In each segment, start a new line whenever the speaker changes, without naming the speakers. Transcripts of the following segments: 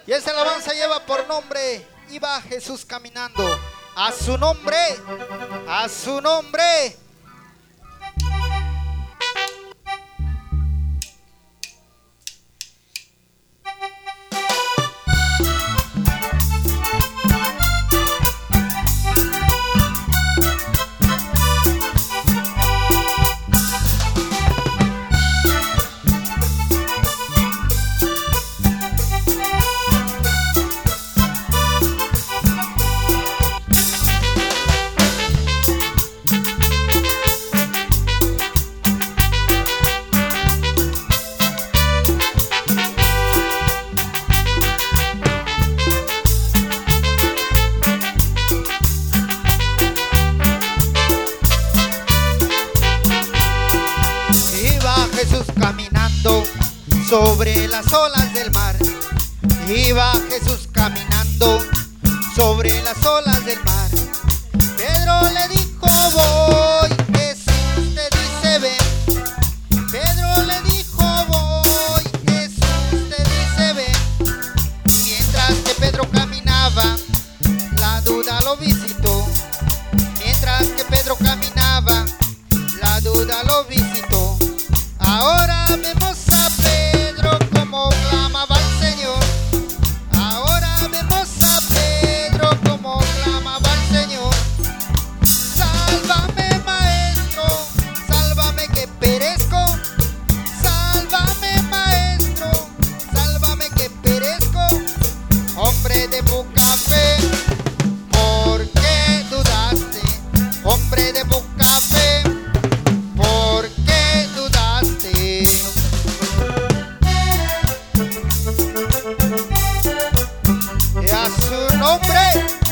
Y esta alabanza lleva por nombre: iba Jesús caminando. A su nombre, a su nombre. Jesús caminando sobre las olas del mar. Iba Jesús caminando sobre las olas del mar. Pedro le dijo: voy. Jesús te dice: ven. Pedro le dijo: voy. Jesús te dice: ven. Mientras que Pedro caminaba, la duda lo visitó. Mientras que Pedro caminaba, la duda lo visitó. Ahora vemos a Pedro como clamaba al Señor. Ahora vemos a Pedro como clamaba al Señor. Sálvame, maestro, sálvame que perezco. Sálvame, maestro, sálvame que perezco. Hombre de poca fe, ¿por qué dudaste? Hombre de poca fe, ¿por qué dudaste? Y a su nombre.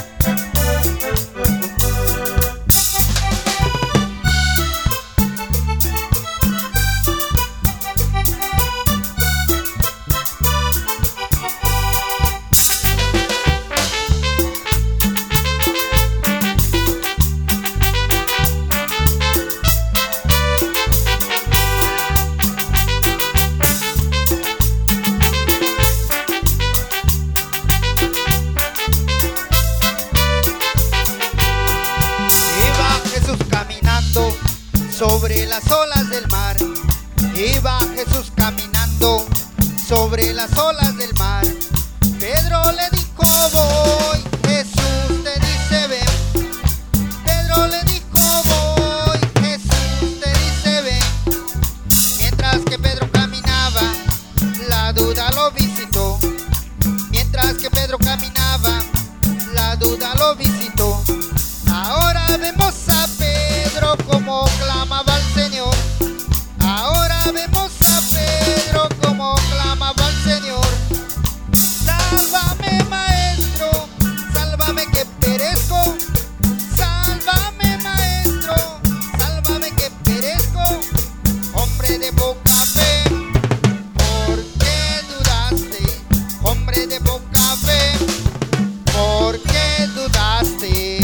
Sobre las olas del mar. Iba Jesús caminando sobre las olas del mar. Pedro le dijo: voy. Jesús te dice: ven. Pedro le dijo: voy. Jesús te dice: ven. Mientras que Pedro caminaba, la duda lo visitó. Mientras que Pedro caminaba, la duda lo visitó. Ahora vemos a Pedro como clamaba al Señor. Ahora vemos a Pedro como clamaba al Señor. Sálvame, maestro, sálvame que perezco. Sálvame, maestro, sálvame que perezco. Hombre de poca fe, ¿por qué dudaste? Hombre de poca fe, ¿por qué dudaste?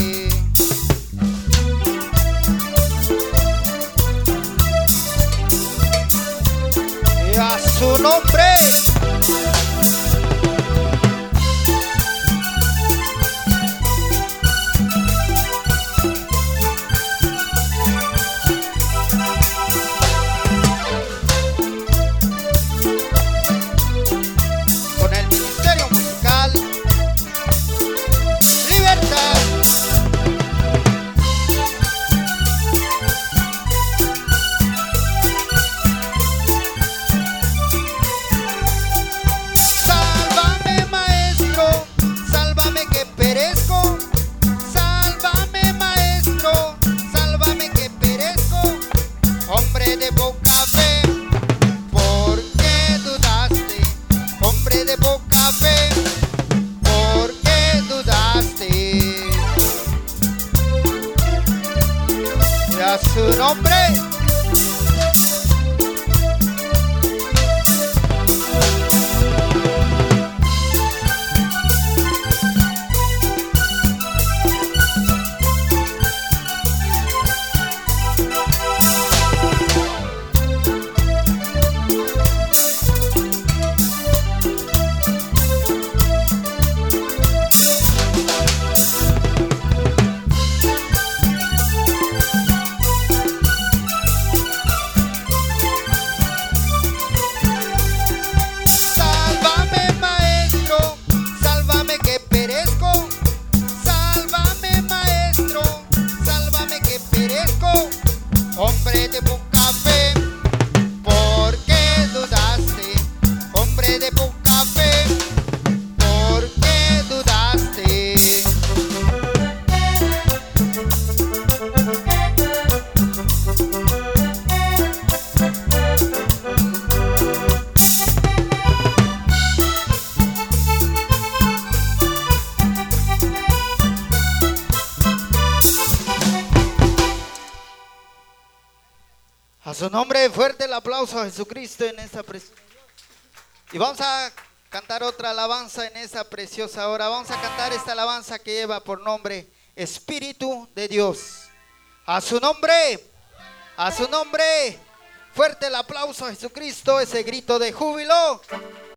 A su nombre. Con el Ministerio Musical Libertad. Hombre de poca fe, ¿por qué dudaste? Hombre de poca fe, ¿por qué dudaste? Y a su nombre. A su nombre, fuerte el aplauso a Jesucristo en esta preciosa. Y vamos a cantar otra alabanza en esa preciosa hora. Vamos a cantar esta alabanza que lleva por nombre Espíritu de Dios. A su nombre, fuerte el aplauso a Jesucristo, ese grito de júbilo.